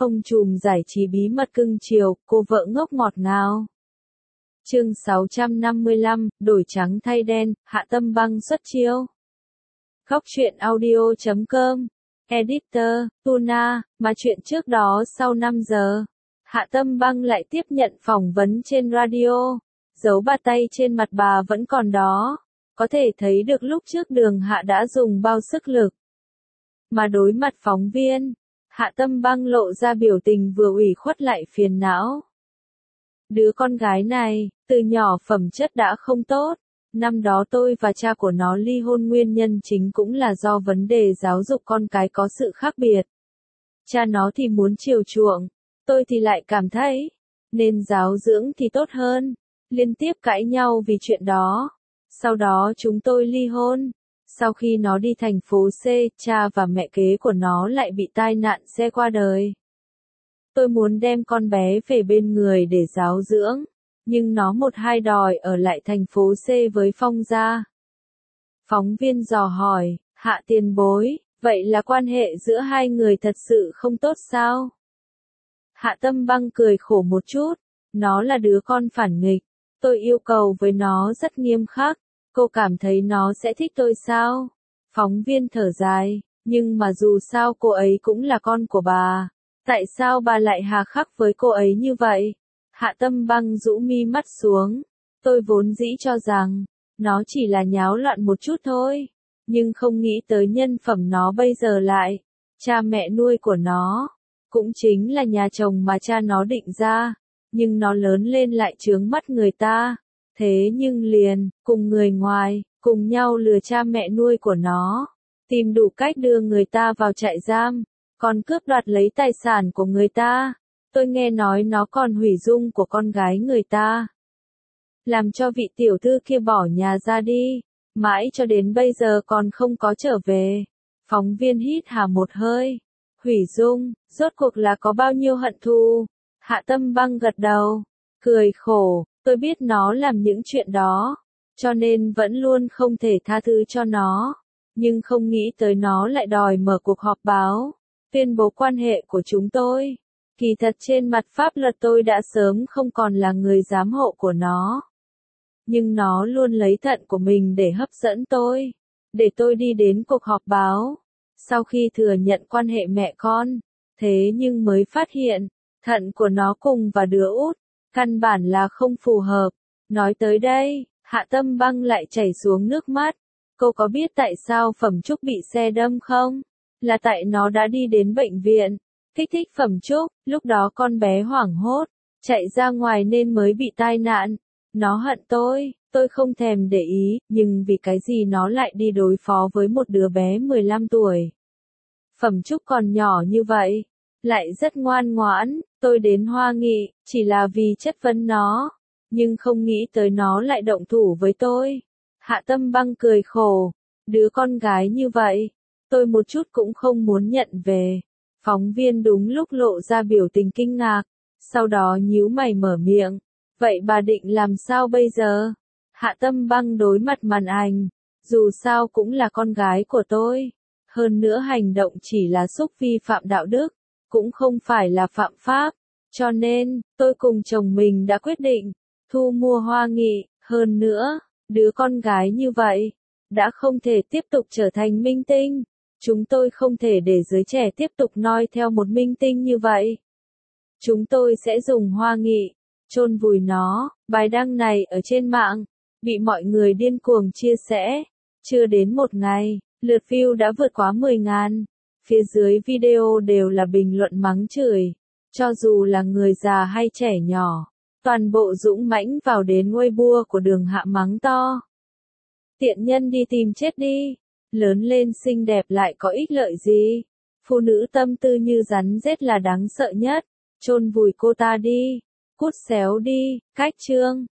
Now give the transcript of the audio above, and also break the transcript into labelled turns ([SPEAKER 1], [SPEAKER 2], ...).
[SPEAKER 1] Ông trùm giải trí bí mật cưng chiều, cô vợ ngốc ngọt ngào. Chương 655, đổi trắng thay đen, Hạ Tâm Băng xuất chiêu. Góc truyện audio.com. Editor, Tuna, mà chuyện trước đó sau 5 giờ. Hạ Tâm Băng lại tiếp nhận phỏng vấn trên radio. Dấu ba tay trên mặt bà vẫn còn đó. Có thể thấy được lúc trước Đường Hạ đã dùng bao sức lực. Mà đối mặt phóng viên, Hạ Tâm Băng lộ ra biểu tình vừa ủy khuất lại phiền não. Đứa con gái này, từ nhỏ phẩm chất đã không tốt. Năm đó tôi và cha của nó ly hôn, nguyên nhân chính cũng là do vấn đề giáo dục con cái có sự khác biệt. Cha nó thì muốn chiều chuộng, tôi thì lại cảm thấy nên giáo dưỡng thì tốt hơn. Liên tiếp cãi nhau vì chuyện đó. Sau đó chúng tôi ly hôn. Sau khi nó đi thành phố C, cha và mẹ kế của nó lại bị tai nạn xe qua đời. Tôi muốn đem con bé về bên người để giáo dưỡng, nhưng nó một hai đòi ở lại thành phố C với Phong gia. Phóng viên dò hỏi, Hạ tiền bối, vậy là quan hệ giữa hai người thật sự không tốt sao? Hạ Tâm Băng cười khổ một chút, nó là đứa con phản nghịch, tôi yêu cầu với nó rất nghiêm khắc. Cô cảm thấy nó sẽ thích tôi sao? Phóng viên thở dài, nhưng mà dù sao cô ấy cũng là con của bà. Tại sao bà lại hà khắc với cô ấy như vậy? Hạ Tâm Băng rũ mi mắt xuống. Tôi vốn dĩ cho rằng, nó chỉ là nháo loạn một chút thôi. Nhưng không nghĩ tới nhân phẩm nó bây giờ lại. Cha mẹ nuôi của nó, cũng chính là nhà chồng mà cha nó định ra. Nhưng nó lớn lên lại chướng mắt người ta. Thế nhưng liền, cùng người ngoài, cùng nhau lừa cha mẹ nuôi của nó, tìm đủ cách đưa người ta vào trại giam, còn cướp đoạt lấy tài sản của người ta. Tôi nghe nói nó còn hủy dung của con gái người ta. Làm cho vị tiểu thư kia bỏ nhà ra đi, mãi cho đến bây giờ còn không có trở về. Phóng viên hít hà một hơi. Hủy dung, rốt cuộc là có bao nhiêu hận thù? Hạ Tâm Băng gật đầu, cười khổ. Tôi biết nó làm những chuyện đó, cho nên vẫn luôn không thể tha thứ cho nó. Nhưng không nghĩ tới nó lại đòi mở cuộc họp báo, tuyên bố quan hệ của chúng tôi. Kỳ thật trên mặt pháp luật tôi đã sớm không còn là người giám hộ của nó. Nhưng nó luôn lấy thận của mình để hấp dẫn tôi, để tôi đi đến cuộc họp báo. Sau khi thừa nhận quan hệ mẹ con, thế nhưng mới phát hiện, thận của nó cùng và đứa út căn bản là không phù hợp. Nói tới đây, Hạ Tâm Băng lại chảy xuống nước mắt. Cô có biết tại sao Phẩm Trúc bị xe đâm không? Là tại nó đã đi đến bệnh viện, kích thích Phẩm Trúc, lúc đó con bé hoảng hốt, chạy ra ngoài nên mới bị tai nạn. Nó hận tôi không thèm để ý, nhưng vì cái gì nó lại đi đối phó với một đứa bé 15 tuổi. Phẩm Trúc còn nhỏ như vậy, lại rất ngoan ngoãn. Tôi đến Hoa Nghị, chỉ là vì chất vấn nó, nhưng không nghĩ tới nó lại động thủ với tôi. Hạ Tâm Băng cười khổ, đứa con gái như vậy, tôi một chút cũng không muốn nhận về. Phóng viên đúng lúc lộ ra biểu tình kinh ngạc, sau đó nhíu mày mở miệng, vậy bà định làm sao bây giờ? Hạ Tâm Băng đối mặt màn ảnh, dù sao cũng là con gái của tôi, hơn nữa hành động chỉ là xúc vi phạm đạo đức, cũng không phải là phạm pháp. Cho nên, tôi cùng chồng mình đã quyết định, thu mua Hoa Nghị. Hơn nữa, đứa con gái như vậy, đã không thể tiếp tục trở thành minh tinh. Chúng tôi không thể để giới trẻ tiếp tục noi theo một minh tinh như vậy. Chúng tôi sẽ dùng Hoa Nghị, chôn vùi nó. Bài đăng này ở trên mạng, bị mọi người điên cuồng chia sẻ. Chưa đến một ngày, lượt view đã vượt quá 10.000. Phía dưới video đều là bình luận mắng chửi. Cho dù là người già hay trẻ nhỏ, toàn bộ dũng mãnh vào đến Weibo của Đường Hạ mắng to. Tiện nhân đi tìm chết đi, lớn lên xinh đẹp lại có ích lợi gì? Phụ nữ tâm tư như rắn rết là đáng sợ nhất, chôn vùi cô ta đi, cút xéo đi, cách chương.